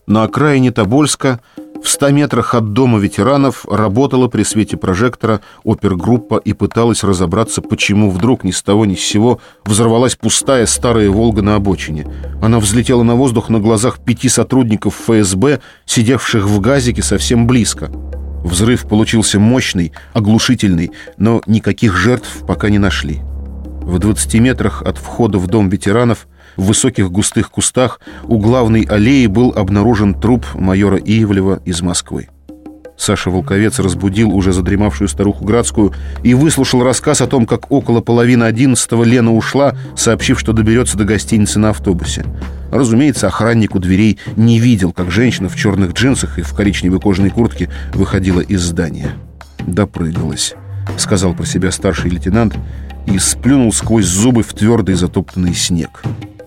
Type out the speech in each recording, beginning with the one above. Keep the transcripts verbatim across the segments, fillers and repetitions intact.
На окраине Тобольска, в ста метрах от дома ветеранов, работала при свете прожектора опергруппа и пыталась разобраться, почему вдруг ни с того ни с сего взорвалась пустая старая «Волга» на обочине. Она взлетела на воздух на глазах пяти сотрудников эф эс бэ, сидевших в газике совсем близко. Взрыв получился мощный, оглушительный, но никаких жертв пока не нашли. В двадцати метрах от входа в дом ветеранов, в высоких густых кустах, у главной аллеи был обнаружен труп майора Ивлева из Москвы. Саша Волковец разбудил уже задремавшую старуху Градскую и выслушал рассказ о том, как около половины одиннадцатого Лена ушла, сообщив, что доберется до гостиницы на автобусе. Разумеется, охранник у дверей не видел, как женщина в черных джинсах и в коричневой кожаной куртке выходила из здания. «Допрыгалась», — сказал про себя старший лейтенант и сплюнул сквозь зубы в твердый затоптанный снег.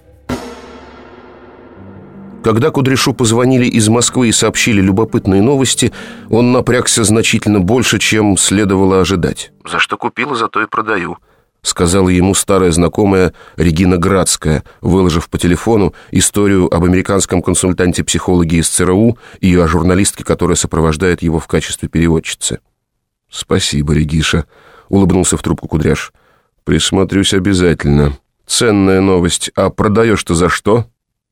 Когда Кудряшу позвонили из Москвы и сообщили любопытные новости, он напрягся значительно больше, чем следовало ожидать. «За что купила, зато и продаю», — сказала ему старая знакомая Регина Градская, выложив по телефону историю об американском консультанте-психологе из цэ эр у и о журналистке, которая сопровождает его в качестве переводчицы. «Спасибо, Региша», — улыбнулся в трубку Кудряш. «Присмотрюсь обязательно. Ценная новость. А продаешь-то за что?»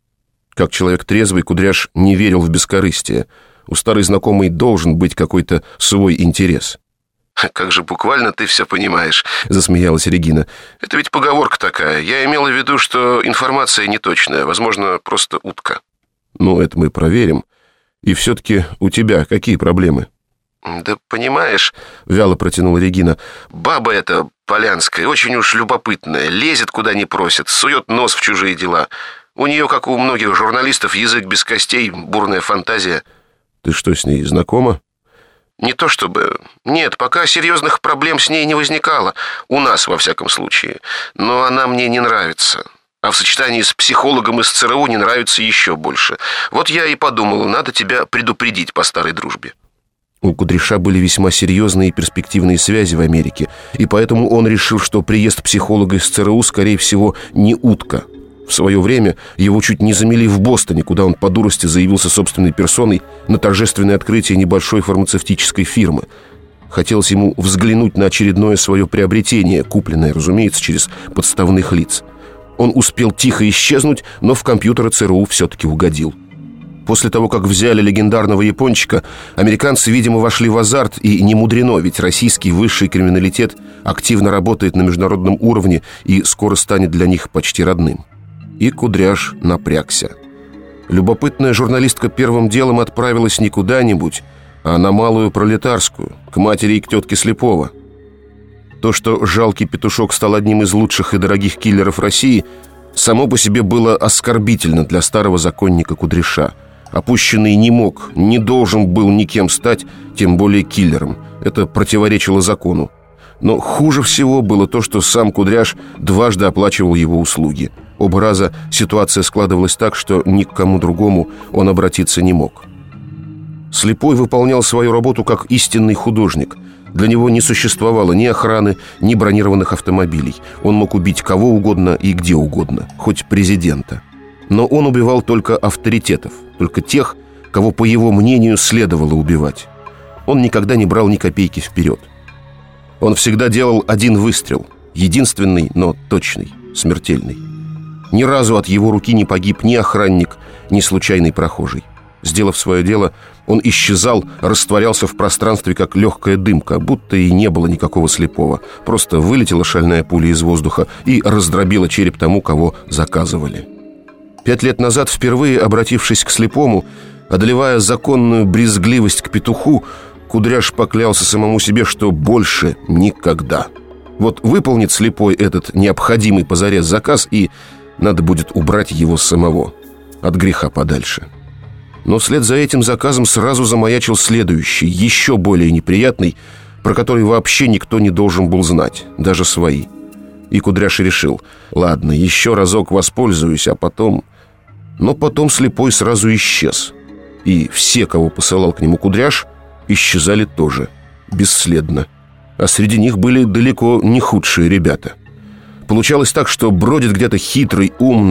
Как человек трезвый, Кудряш не верил в бескорыстие. У старой знакомой должен быть какой-то свой интерес. «Как же буквально ты все понимаешь», — засмеялась Регина. «Это ведь поговорка такая. Я имела в виду, что информация неточная, возможно, просто утка». «Ну, это мы проверим. И все-таки у тебя какие проблемы?» «Да понимаешь», — вяло протянула Регина, «баба эта полянская, очень уж любопытная, лезет куда не просит, сует нос в чужие дела. У нее, как у многих журналистов, язык без костей, бурная фантазия». «Ты что, с ней знакома?» «Не то чтобы... Нет, пока серьезных проблем с ней не возникало. У нас, во всяком случае. Но она мне не нравится. А в сочетании с психологом из цэ эр у не нравится еще больше. Вот я и подумал, надо тебя предупредить по старой дружбе». У Кудряша были весьма серьезные и перспективные связи в Америке, и поэтому он решил, что приезд психолога из цэ эр у, скорее всего, не утка. В свое время его чуть не замели в Бостоне, куда он по дурости заявился собственной персоной на торжественное открытие небольшой фармацевтической фирмы. Хотелось ему взглянуть на очередное свое приобретение, купленное, разумеется, через подставных лиц. Он успел тихо исчезнуть, но в компьютеры цэ эр у все-таки угодил. После того, как взяли легендарного япончика, американцы, видимо, вошли в азарт, и не мудрено, ведь российский высший криминалитет активно работает на международном уровне и скоро станет для них почти родным. И Кудряш напрягся. Любопытная журналистка первым делом отправилась не куда-нибудь, а на Малую Пролетарскую, к матери и к тетке Слепова. То, что жалкий петушок стал одним из лучших и дорогих киллеров России, само по себе было оскорбительно для старого законника Кудряша. Опущенный не мог, не должен был никем стать, тем более киллером. Это противоречило закону. Но хуже всего было то, что сам Кудряш дважды оплачивал его услуги. Оба раза ситуация складывалась так, что ни к кому другому он обратиться не мог. Слепой выполнял свою работу как истинный художник. Для него не существовало ни охраны, ни бронированных автомобилей. Он мог убить кого угодно и где угодно, хоть президента. Но он убивал только авторитетов, только тех, кого, по его мнению, следовало убивать. Он никогда не брал ни копейки вперед. Он всегда делал один выстрел, единственный, но точный, смертельный. Ни разу от его руки не погиб ни охранник, ни случайный прохожий. Сделав свое дело, он исчезал, растворялся в пространстве, как легкая дымка, будто и не было никакого Слепого. Просто вылетела шальная пуля из воздуха и раздробила череп тому, кого заказывали. Пять лет назад, впервые обратившись к Слепому, одолевая законную брезгливость к петуху, Кудряш поклялся самому себе, что больше никогда. Вот выполнит Слепой этот необходимый позарез заказ, и надо будет убрать его самого от греха подальше. Но вслед за этим заказом сразу замаячил следующий, еще более неприятный, про который вообще никто не должен был знать, даже свои. И Кудряш решил: ладно, еще разок воспользуюсь, а потом... Но потом Слепой сразу исчез. И все, кого посылал к нему Кудряш, исчезали тоже, бесследно. А среди них были далеко не худшие ребята. Получалось так, что бродит где-то хитрый, умный,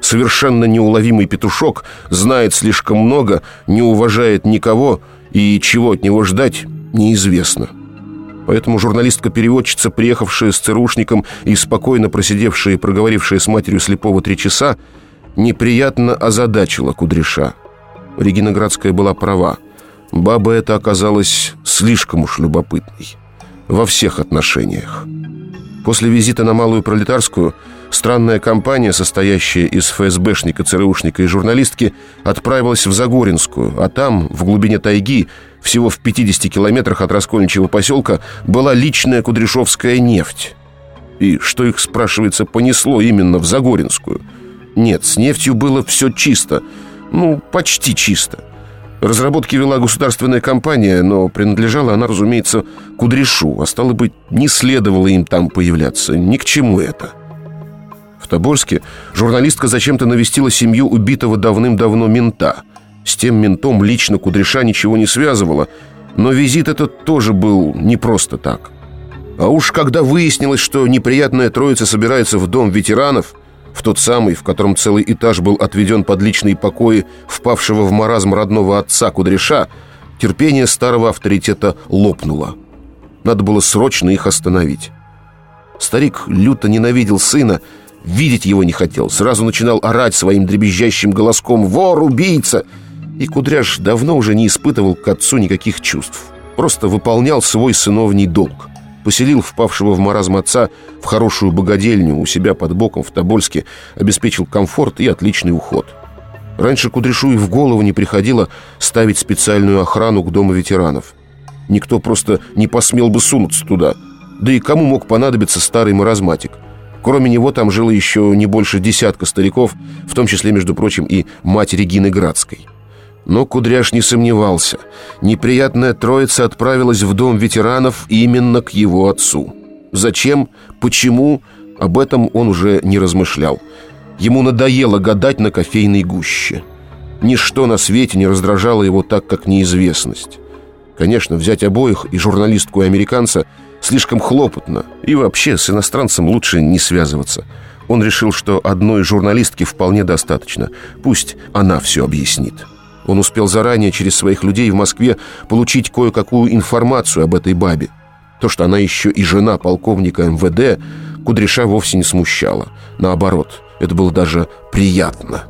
Совершенно неуловимый петушок знает слишком много, не уважает никого, и чего от него ждать, неизвестно. Поэтому журналистка-переводчица, приехавшая с ЦРУшником и спокойно просидевшая и проговорившая с матерью слепого три часа, неприятно озадачила Кудряша. Регина Градская была права. Баба эта оказалась слишком уж любопытной. Во всех отношениях. После визита на Малую Пролетарскую странная компания, состоящая из ФСБшника, ЦРУшника и журналистки, отправилась в Загоринскую, а там, в глубине тайги, всего в пятидесяти километрах от Раскольничьего поселка, была личная кудряшовская нефть. И что их, спрашивается, понесло именно в Загоринскую? Нет, с нефтью было все чисто. Ну, почти чисто. Разработки вела государственная компания, но принадлежала она, разумеется, Кудряшу, а стало быть, не следовало им там появляться. Ни к чему это. В Тобольске журналистка зачем-то навестила семью убитого давным-давно мента. С тем ментом лично Кудряша ничего не связывало, но визит этот тоже был не просто так. А уж когда выяснилось, что неприятная троица собирается в дом ветеранов, в тот самый, в котором целый этаж был отведен под личные покои впавшего в маразм родного отца Кудряша, терпение старого авторитета лопнуло. Надо было срочно их остановить. Старик люто ненавидел сына, видеть его не хотел, сразу начинал орать своим дребезжащим голоском: «Вор, убийца!» И Кудряш давно уже не испытывал к отцу никаких чувств. Просто выполнял свой сыновний долг. Поселил впавшего в маразм отца в хорошую богадельню у себя под боком в Тобольске, обеспечил комфорт и отличный уход. Раньше Кудряшу и в голову не приходило ставить специальную охрану к дому ветеранов. Никто просто не посмел бы сунуться туда. Да и кому мог понадобиться старый маразматик? Кроме него там жило еще не больше десятка стариков, в том числе, между прочим, и мать Регины Градской. Но Кудряш не сомневался. Неприятная троица отправилась в дом ветеранов именно к его отцу. Зачем? Почему? Об этом он уже не размышлял. Ему надоело гадать на кофейной гуще. Ничто на свете не раздражало его так, как неизвестность. Конечно, взять обоих, и журналистку, и американца, слишком хлопотно. И вообще с иностранцем лучше не связываться. Он решил, что одной журналистки вполне достаточно. Пусть она все объяснит. Он успел заранее через своих людей в Москве получить кое-какую информацию об этой бабе. То, что она еще и жена полковника эм вэ дэ, Кудряша вовсе не смущало. Наоборот, это было даже приятно.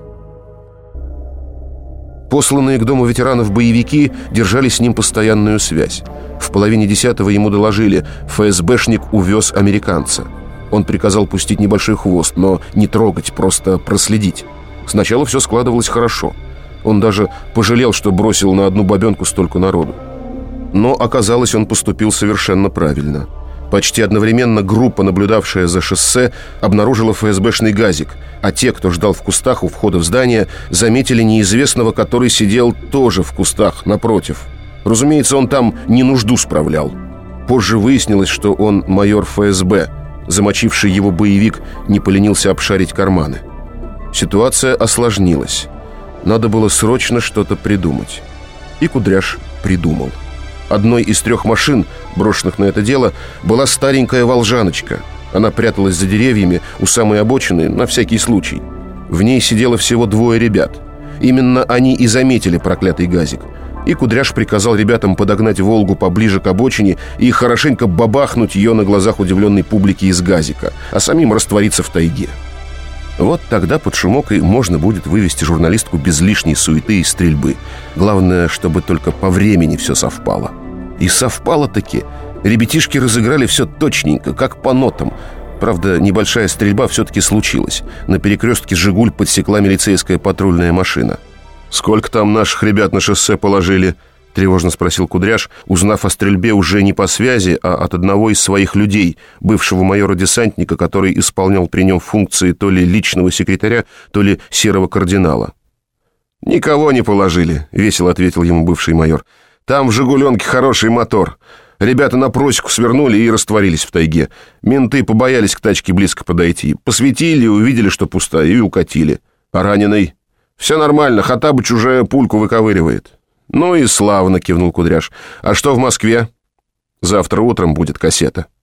Посланные к дому ветеранов боевики держали с ним постоянную связь. В половине десятого ему доложили: ФСБшник увез американца. Он приказал пустить небольшой хвост, но не трогать, просто проследить. Сначала все складывалось хорошо. Он даже пожалел, что бросил на одну бабенку столько народу. Но оказалось, он поступил совершенно правильно. Почти одновременно группа, наблюдавшая за шоссе, обнаружила ФСБшный газик, а те, кто ждал в кустах у входа в здание, заметили неизвестного, который сидел тоже в кустах напротив. Разумеется, он там не нужду справлял. Позже выяснилось, что он майор эф эс бэ. Замочивший его боевик не поленился обшарить карманы. Ситуация осложнилась. Надо было срочно что-то придумать. И Кудряш придумал. Одной из трех машин, брошенных на это дело, была старенькая волжаночка. Она пряталась за деревьями у самой обочины на всякий случай. В ней сидело всего двое ребят. Именно они и заметили проклятый газик. И Кудряш приказал ребятам подогнать «Волгу» поближе к обочине и хорошенько бабахнуть ее на глазах удивленной публики из газика, а самим раствориться в тайге. Вот тогда под шумок и можно будет вывести журналистку без лишней суеты и стрельбы. Главное, чтобы только по времени все совпало. И совпало-таки. Ребятишки разыграли все точненько, как по нотам. Правда, небольшая стрельба все-таки случилась. На перекрестке «Жигуль» подсекла милицейская патрульная машина. «Сколько там наших ребят на шоссе положили?» — тревожно спросил Кудряш, узнав о стрельбе уже не по связи, а от одного из своих людей, бывшего майора-десантника, который исполнял при нем функции то ли личного секретаря, то ли серого кардинала. «Никого не положили», — весело ответил ему бывший майор. «Там в «Жигуленке» хороший мотор. Ребята на просеку свернули и растворились в тайге. Менты побоялись к тачке близко подойти. Посветили, увидели, что пустая, и укатили. А раненый? Все нормально, Хаттабыч уже пульку выковыривает». «Ну и славно», — кивнул Кудряш. «А что в Москве?» «Завтра утром будет кассета».